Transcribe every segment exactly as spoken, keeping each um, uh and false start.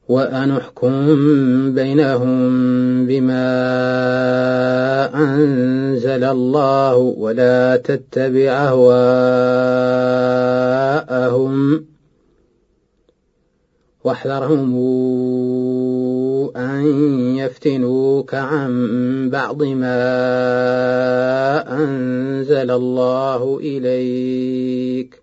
وأن احكم بينهم بما أنزل الله ولا تتبع أهواءهم واحذرهم أن يفتنوك عن بعض ما أنزل الله إليك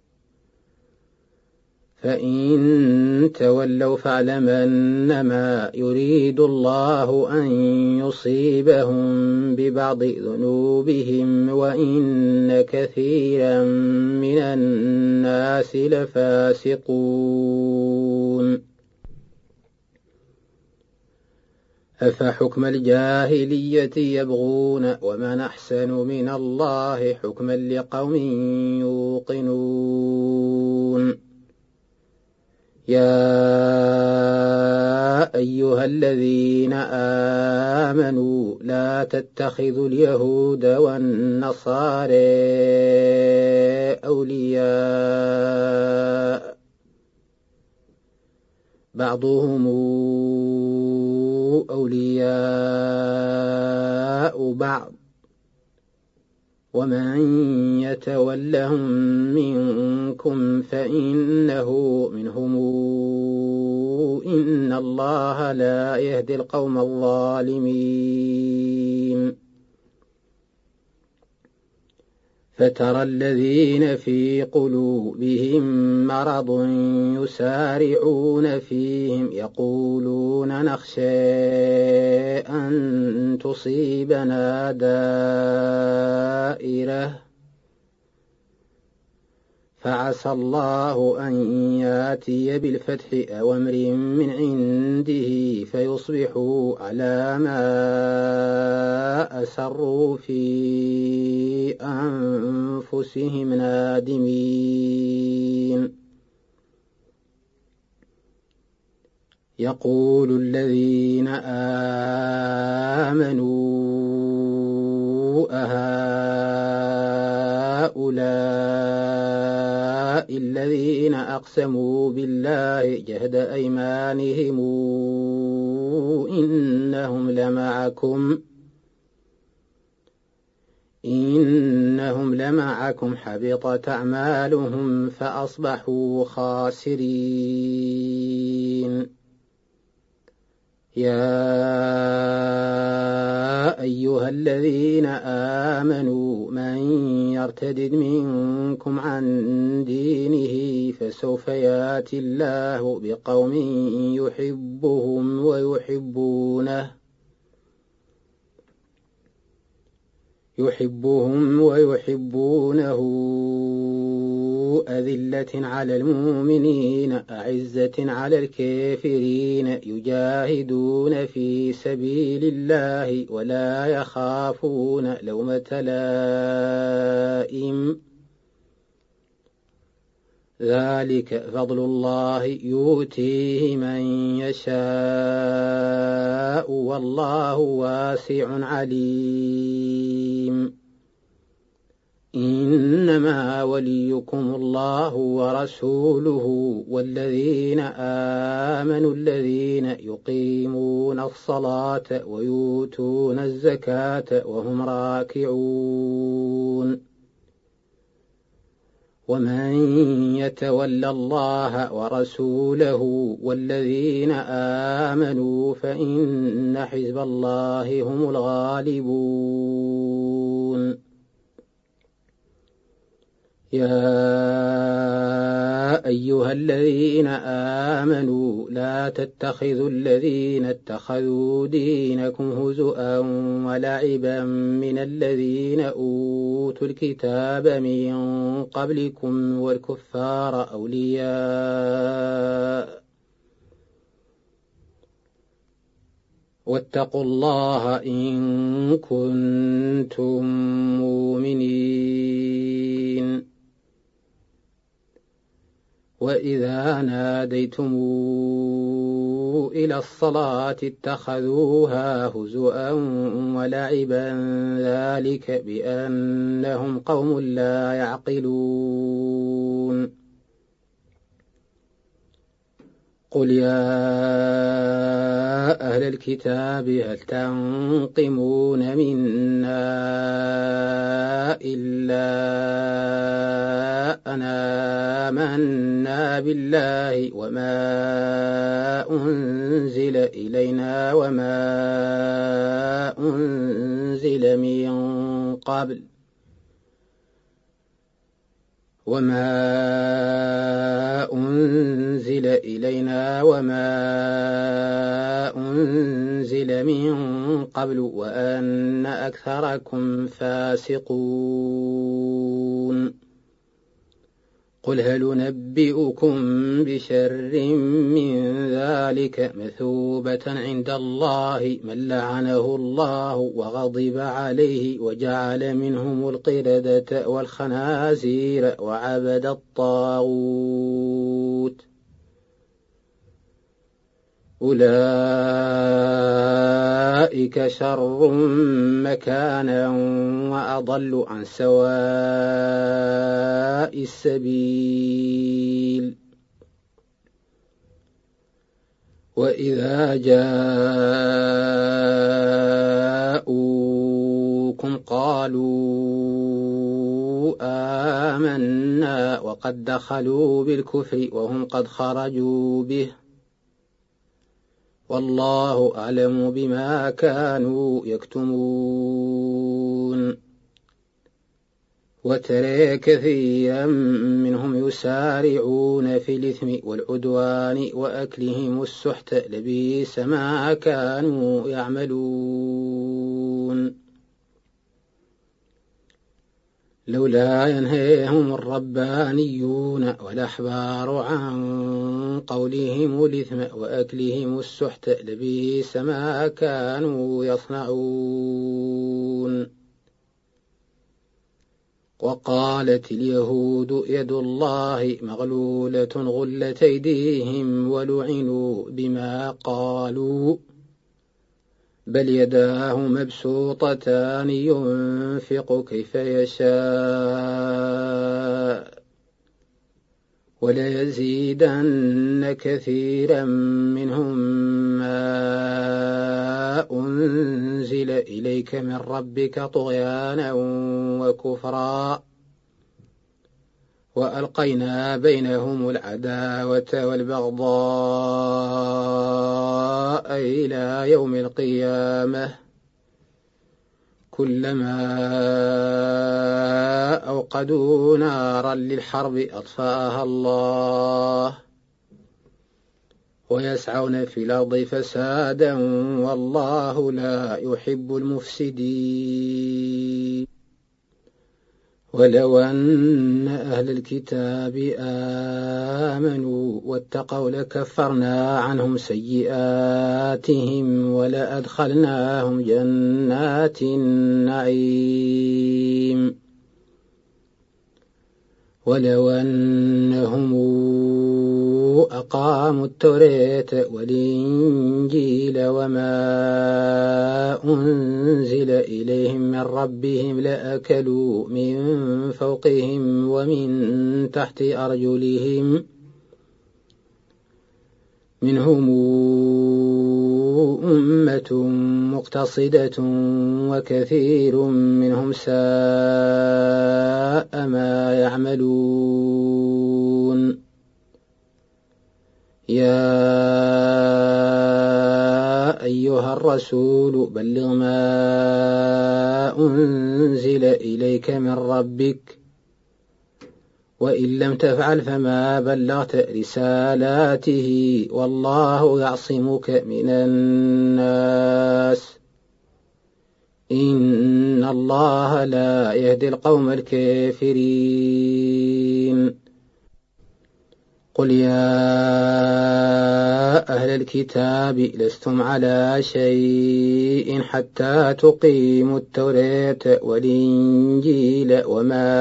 فإن تولوا فاعلم أنما يريد الله أن يصيبهم ببعض ذنوبهم وإن كثيرا من الناس لفاسقون أفحكم الجاهلية يبغون ومن أحسن من الله حكما لقوم يوقنون يا أيها الذين آمنوا لا تتخذوا اليهود والنصارى أولياء بعضهم أولياء بعض ومن يتولهم منكم فإنه منهم إن الله لا يهدي القوم الظالمين فترى الذين في قلوبهم مرض يسارعون فيهم يقولون نخشى أن تصيبنا دائرة فعسى الله أن ياتي بالفتح أو أمر من عنده فيصبحوا على ما أسروا في أنفسهم نادمين يقول الذين آمنوا أهؤلاء الذين أقسموا بالله جهد أيمانهم إنهم لمعكم إنهم لمعكم حبطت أعمالهم فأصبحوا خاسرين يا أيها الذين آمنوا من يرتد منكم عن دينه فسوف يأتي الله بقوم يحبهم ويحبونه يحبهم ويحبونه أذلة على المؤمنين أعزة على الكافرين يجاهدون في سبيل الله ولا يخافون لومة لائم ذلك فضل الله يؤتيه من يشاء والله واسع عليم إنما وليكم الله ورسوله والذين آمنوا الذين يقيمون الصلاة ويؤتون الزكاة وهم راكعون ومن يتول الله ورسوله والذين آمنوا فإن حزب الله هم الغالبون يا أيها الذين آمنوا لا تتخذوا الذين اتخذوا دينكم هزؤا ولعبا من الذين أوتوا الكتاب من قبلكم والكفار أولياء واتقوا الله إن كنتم مؤمنين وإذا ناديتم إلى الصلاة اتخذوها هزؤا ولعبا ذلك بأنهم قوم لا يعقلون قل يا أهل الكتاب هل تنقمون منا إلا أن آمنا بالله وما أنزل إلينا وما أنزل من قبل وما أنزل إلينا وما أنزل من قبل وأن أكثركم فاسقون قل هل ننبئكم بشر من ذلك مثوبة عند الله من لعنه الله وغضب عليه وجعل منهم القردة والخنازير وعبد الطاغوت أولئك شر مكانا وأضل عن سواء السبيل وإذا جاءوكم قالوا آمنا وقد دخلوا بالكفر وهم قد خرجوا به والله أعلم بما كانوا يكتمون وترى كثيرا منهم يسارعون في الإثم والعدوان وأكلهم السحت لبئس ما كانوا يعملون لولا ينهيهم الربانيون والأحبار عن قولهم الإثم وأكلهم السحت لبئس ما كانوا يصنعون وقالت اليهود يد الله مغلولة غلت أيديهم ولعنوا بما قالوا بل يداه مبسوطتان ينفق كيف يشاء وليزيدن كثيرا منهم ما أنزل إليك من ربك طغيانا وكفرا وألقينا بينهم العداوة والبغضاء إلى يوم القيامة كلما أوقدوا نارا للحرب أطفأها الله ويسعون في الأرض فسادا والله لا يحب المفسدين ولو أن أهل الكتاب آمنوا واتقوا لكفرنا عنهم سيئاتهم ولأدخلناهم جنات النعيم ولو أنهم أقاموا التوراة والإنجيل وما أنزل إليهم من ربهم لأكلوا من فوقهم ومن تحت أرجلهم منهم أمة مقتصدة وكثير منهم ساء ما يعملون يا أيها الرسول بلغ ما أنزل إليك من ربك وإن لم تفعل فما بلغت رسالاته والله يعصمك من الناس إن الله لا يهدي القوم الكافرين قل يا أهل الكتاب لستم على شيء حتى تقيموا التوراة والإنجيل وما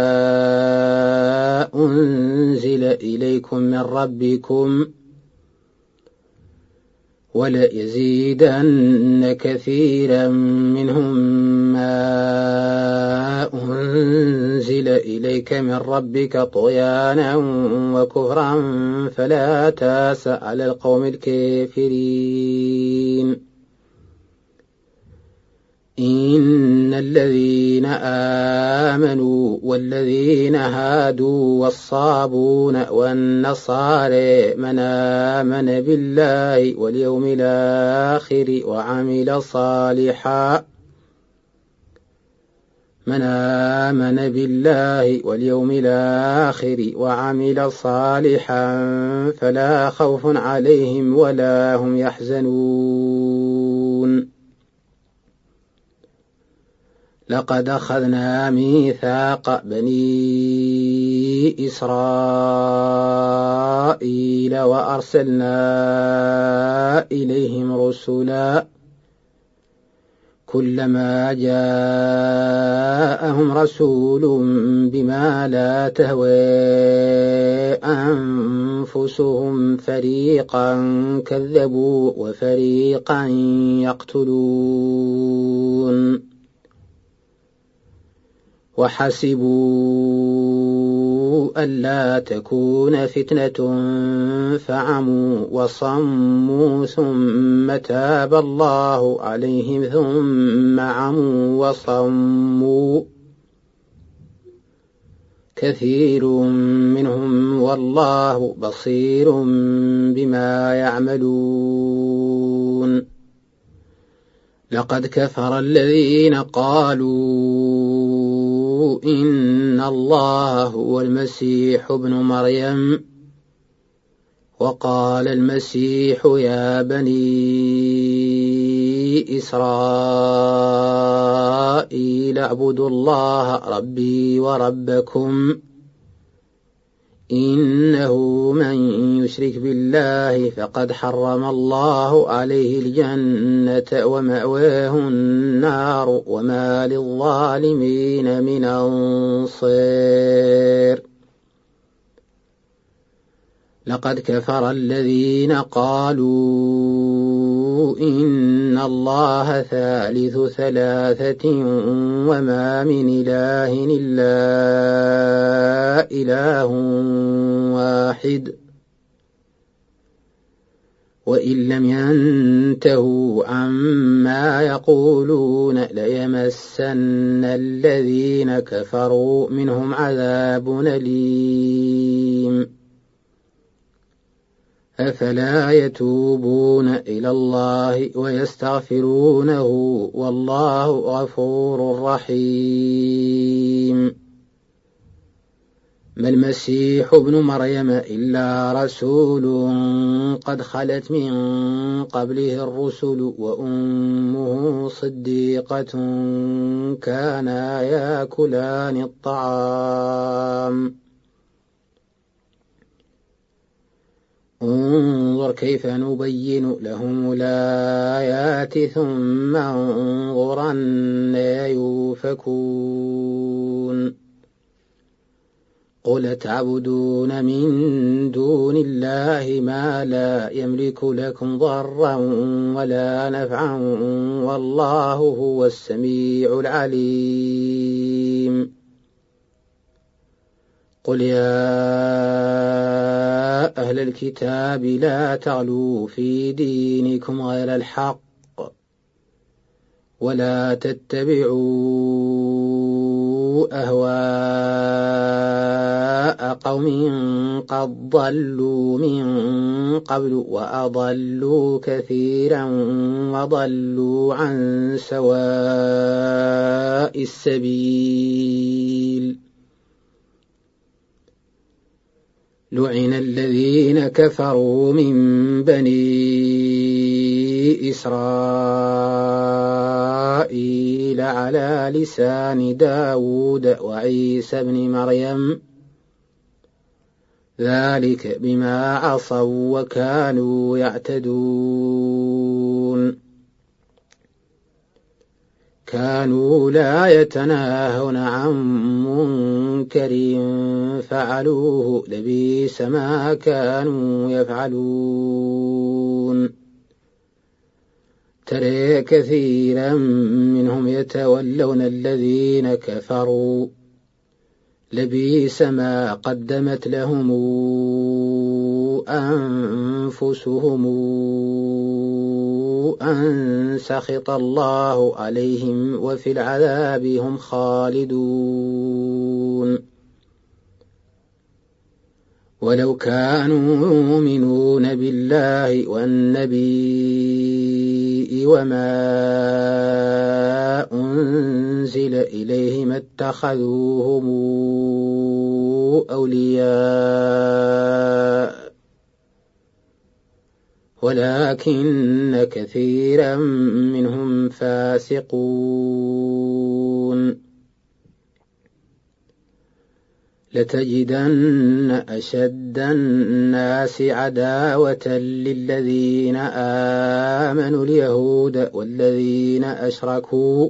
أنزل إليكم من ربكم وليزيدن كثيرا منهم ما أنزل أنزل إليك من ربك طغيانا وكفرا فلا تاس على القوم الكافرين. إن الذين آمنوا والذين هادوا والصابون والنصارى من آمن بالله واليوم الآخر وعمل صالحا من آمن بالله واليوم الآخر وعمل صالحا فلا خوف عليهم ولا هم يحزنون. لقد أخذنا ميثاق بني إسرائيل وأرسلنا إليهم رسلا كلما جاءهم رسول بما لا تهوى أنفسهم فريقا كذبوا وفريقا يقتلون. وحسبوا ألا تكون فتنة فعموا وصموا ثم تاب الله عليهم ثم عموا وصموا كثير منهم والله بصير بما يعملون. لقد كفر الذين قالوا إن الله هو المسيح ابن مريم وقال المسيح يا بني إسرائيل اعبدوا الله ربي وربكم إنه من يشرك بالله فقد حرم الله عليه الجنة ومأواه النار وما للظالمين من أنصير. لقد كفر الذين قالوا إن الله ثالث ثلاثة وما من إله إلا إله واحد وإن لم ينتهوا عما يقولون ليمسن الذين كفروا منهم عذاب أليم. أفلا يتوبون إلى الله ويستغفرونه والله غفور رحيم. ما المسيح ابن مريم إلا رسول قد خلت من قبله الرسل وأمه صديقة كانا يأكلان الطعام انظر كيف نبين لهم الآيات ثم انظر أنى يؤفكون. قل تعبدون من دون الله ما لا يملك لكم ضرا ولا نفعا والله هو السميع العليم. قل يا أهل الكتاب لا تغلوا في دينكم غير الحق ولا تتبعوا أهواء قوم قد ضلوا من قبل وأضلوا كثيرا وضلوا عن سواء السبيل. لعن الذين كفروا من بني إسرائيل على لسان داود وعيسى بن مريم ذلك بما عصوا وكانوا يعتدون. كانوا لا يتناهون عن منكر فعلوه لبئس ما كانوا يفعلون. ترى كثيرا منهم يتولون الذين كفروا لبئس ما قدمت لهم أنفسهم أن سخط الله عليهم وفي العذاب هم خالدون ولو كانوا يؤمنون بالله والنبي وما أنزل إليهم اتخذوهم أولياء ولكن كثيرا منهم فاسقون لتجدن أشد الناس عداوة للذين آمنوا اليهود والذين أشركوا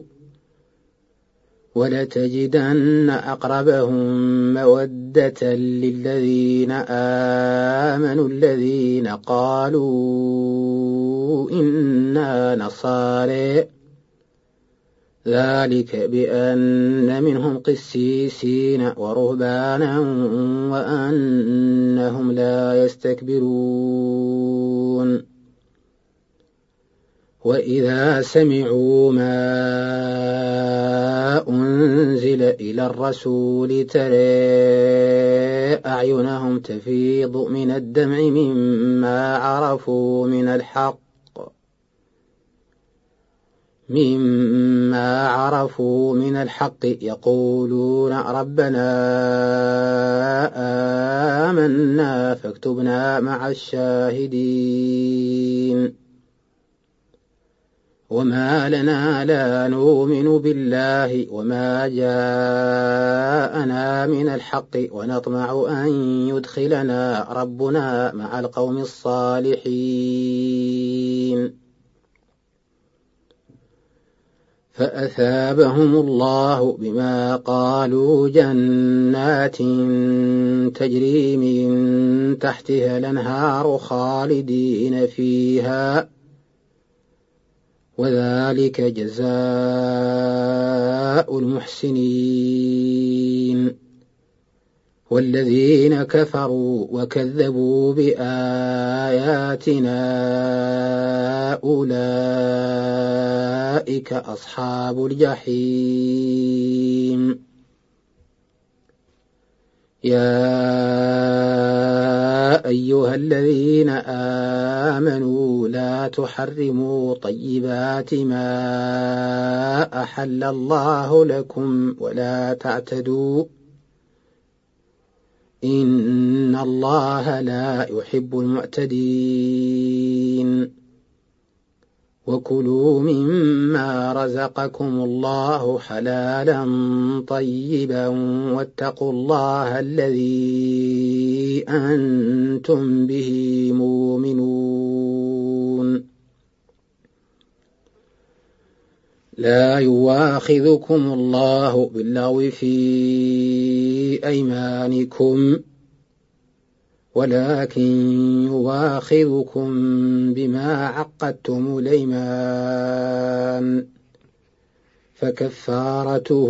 ولتجدن أقربهم مودة للذين آمنوا الذين قالوا إنا نصارى ذلك بأن منهم قسيسين ورهبانا وأنهم لا يستكبرون وإذا سمعوا ما أنزل إلى الرسول ترى أعينهم تفيض من الدمع مما عرفوا من الحق مما عرفوا من الحق يقولون ربنا آمنا فاكتبنا مع الشاهدين وما لنا لا نؤمن بالله وما جاءنا من الحق ونطمع أن يدخلنا ربنا مع القوم الصالحين فأثابهم الله بما قالوا جنات تجري من تحتها الأنهار خالدين فيها وذلك جزاء المحسنين والذين كفروا وكذبوا بآياتنا أولئك أصحاب الجحيم يا أيها الذين آمنوا لا تحرموا طيبات ما أحل الله لكم ولا تعتدوا إن الله لا يحب المعتدين وكلوا مما رزقكم الله حلالا طيبا واتقوا الله الذي أنتم به مؤمنون لا يواخذكم الله باللغو في أيمانكم ولكن يواخذكم بما عقدتم الأيمان فكفارته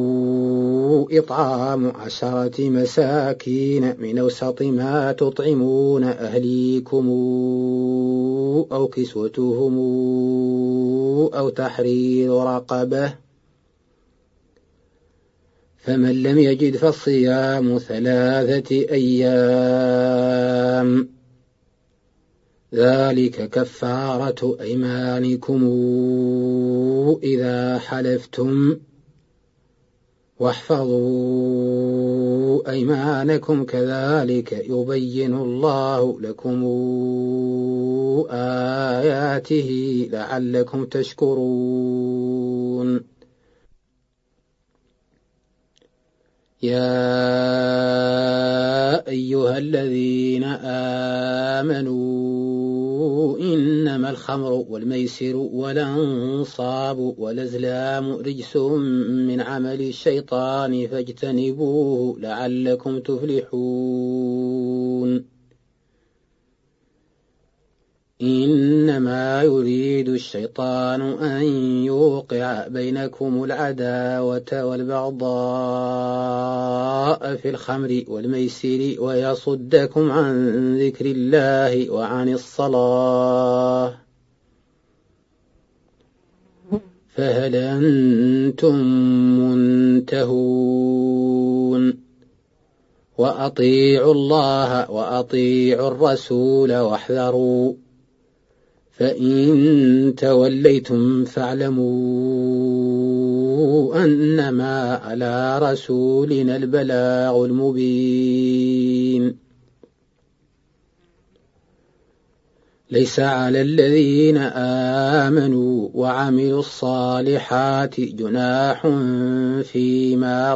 إطعام عشرة مساكين من أوسط ما تطعمون أهليكم أو كسوتهم أو تحرير رقبة فمن لم يجد فالصيام ثلاثة أيام ذلك كفارة أيمانكم إذا حلفتم واحفظوا أيمانكم كذلك يبين الله لكم آياته لعلكم تشكرون يا أيها الذين آمنوا إنما الخمر والميسر والأنصاب والأزلام رجس من عمل الشيطان فاجتنبوه لعلكم تفلحون إنما يريد الشيطان أن يوقع بينكم العداوة والبغضاء في الخمر والميسر ويصدكم عن ذكر الله وعن الصلاة فهل أنتم منتهون وأطيعوا الله وأطيعوا الرسول واحذروا فإن توليتم فاعلموا أنما على رسولنا البلاغ المبين ليس على الذين آمنوا وعملوا الصالحات جناح فيما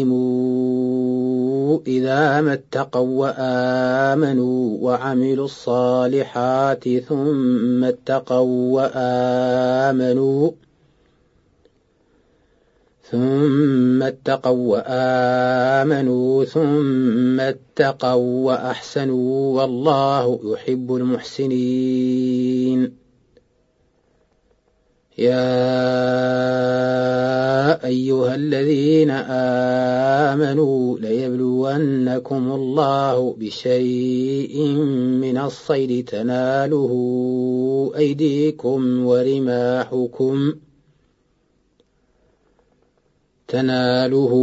طعموا إذا ما اتقوا وآمنوا وعملوا الصالحات ثم اتقوا وآمنوا ثم اتقوا وآمنوا ثم اتقوا وأحسنوا والله يحب المحسنين يا أيها الذين آمنوا ليبلونكم الله بشيء من الصيد تناله أيديكم ورماحكم تناله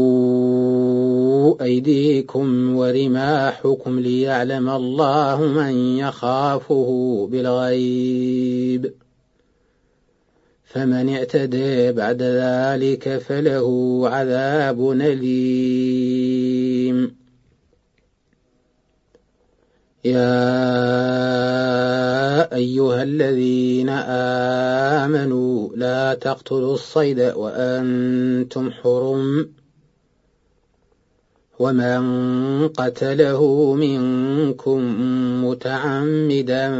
أيديكم ورماحكم ليعلم الله من يخافه بالغيب فمن اعتدى بعد ذلك فله عذاب أليم يا أيها الذين آمنوا لا تقتلوا الصيد وأنتم حرم ومن قتله منكم متعمدا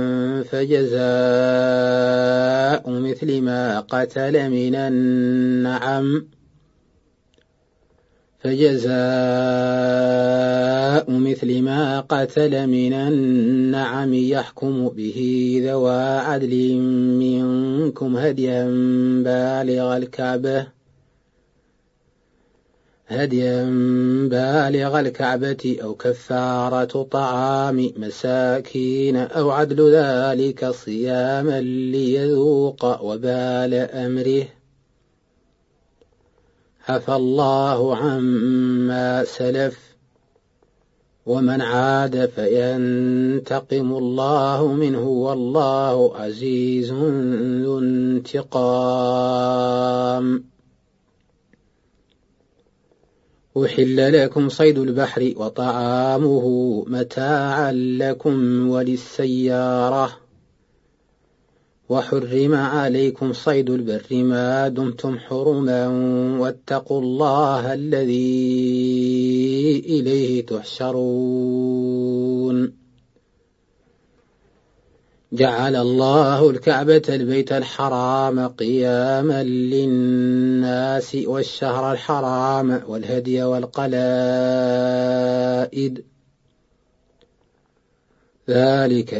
فجزاء مثل ما قتل من النعم فجزاء مثل ما قتل من النعم يحكم به ذوى عدل منكم هديا بالغ الكعبة هديا بالغ الكعبة أو كفارة طعام مساكين أو عدل ذلك صياما ليذوق وبال أمره عفى الله عما سلف ومن عاد فينتقم الله منه والله عزيز ذو انتقام أحل لكم صيد البحر وطعامه متاعا لكم وللسيارة وحرم عليكم صيد البر ما دمتم حرما واتقوا الله الذي إليه تحشرون جعل الله الكعبة البيت الحرام قياما للناس والشهر الحرام والهدي والقلائد ذلك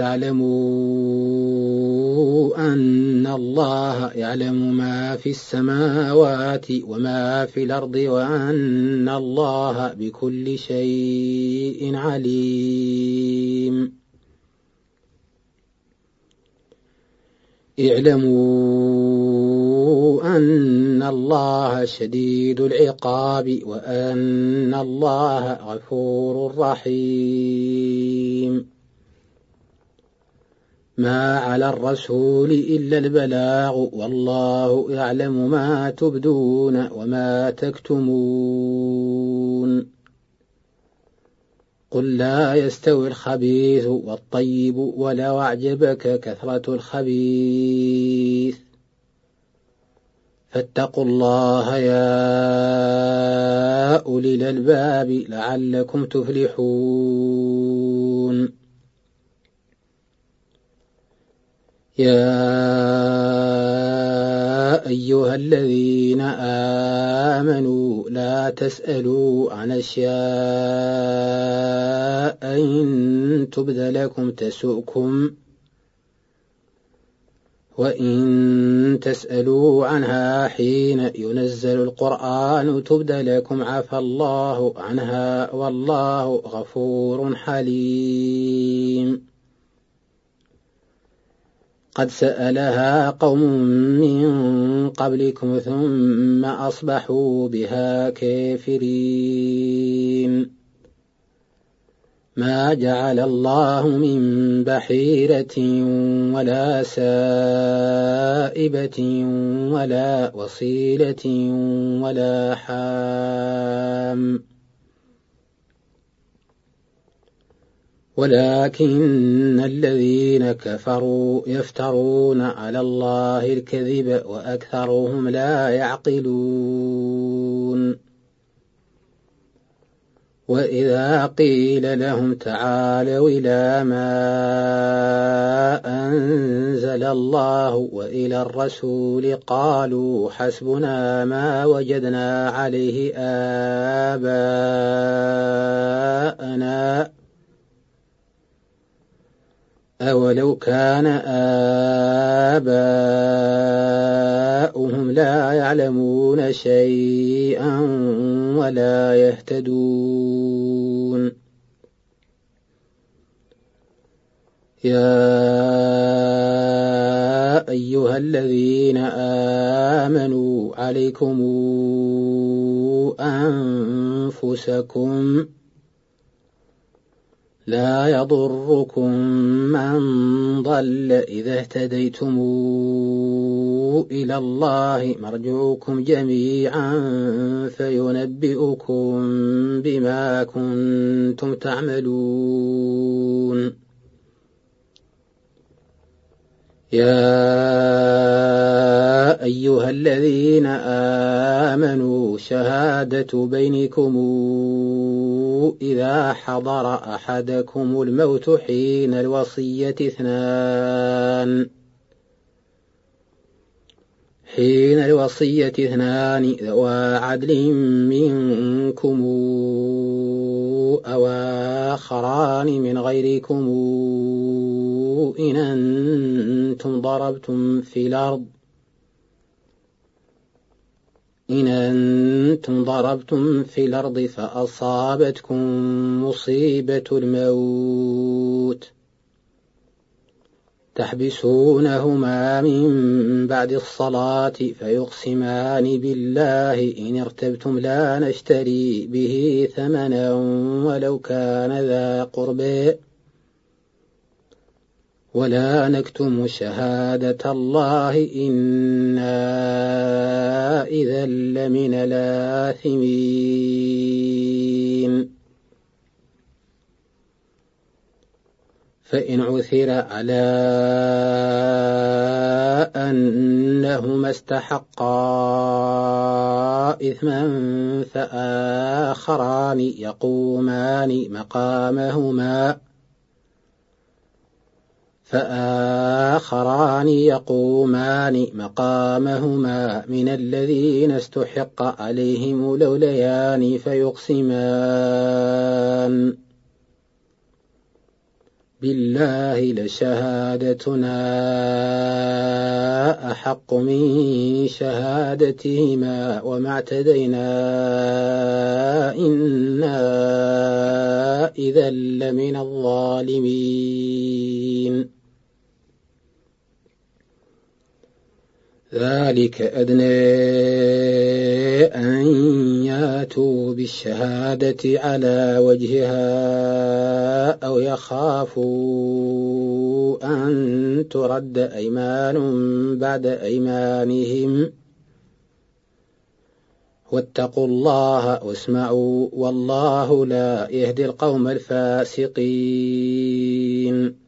لتعلموا أن الله يعلم ما في السماوات وما في الأرض وأن الله بكل شيء عليم اعلموا أن الله شديد العقاب وأن الله غفور رحيم ما على الرسول إلا البلاغ والله يعلم ما تبدون وما تكتمون قل لا يستوي الخبيث والطيب ولو أعجبك كثرة الخبيث فاتقوا الله يا أولي الألباب لعلكم تفلحون يا أيها الذين آمنوا لا تسألوا عن أشياء إن تبد لكم تسؤكم وإن تسألوا عنها حين ينزل القرآن تبد لكم عفى الله عنها والله غفور حليم. قد سألها قوم من قبلكم ثم أصبحوا بها كافرين. ما جعل الله من بحيرة ولا سائبة ولا وصيلة ولا حام ولكن الذين كفروا يفترون على الله الكذب وأكثرهم لا يعقلون. وإذا قيل لهم تعالوا إلى ما أنزل الله وإلى الرسول قالوا حسبنا ما وجدنا عليه آباءنا أولو كان آباؤهم لا يعلمون شيئا ولا يهتدون. يا أيها الذين آمنوا عليكم أنفسكم لا يضركم من ضل إذا اهتديتم إلى الله مرجعكم جميعا فينبئكم بما كنتم تعملون. يا أيها الذين آمنوا شهادة بينكم إذا حضر أحدكم الموت حين الوصية اثنان حين الوصية اثنان ذوى عدل منكم أو آخران من غيركم إن أنتم ضربتم في الأرض إن أنتم ضربتم في الأرض فأصابتكم مصيبة الموت تحبسونهما من بعد الصلاة فيقسمان بالله إن ارتبتم لا نشتري به ثمنا ولو كان ذا قربى ولا نكتم شهادة الله إنا إذا لمن الآثمين. فإن عثر على أنهما استحقا إثما فآخران يقومان مقامهما فآخران يقومان مقامهما من الذين استحق عليهم الأوليان فيقسمان بالله لشهادتنا أحق من شهادتهما وما اعتدينا إنا إذا لمن الظالمين. ذلك أدنى أن ياتوا بالشهادة على وجهها أو يخافوا أن ترد أيمان بعد أيمانهم واتقوا الله واسمعوا والله لا يهدي القوم الفاسقين.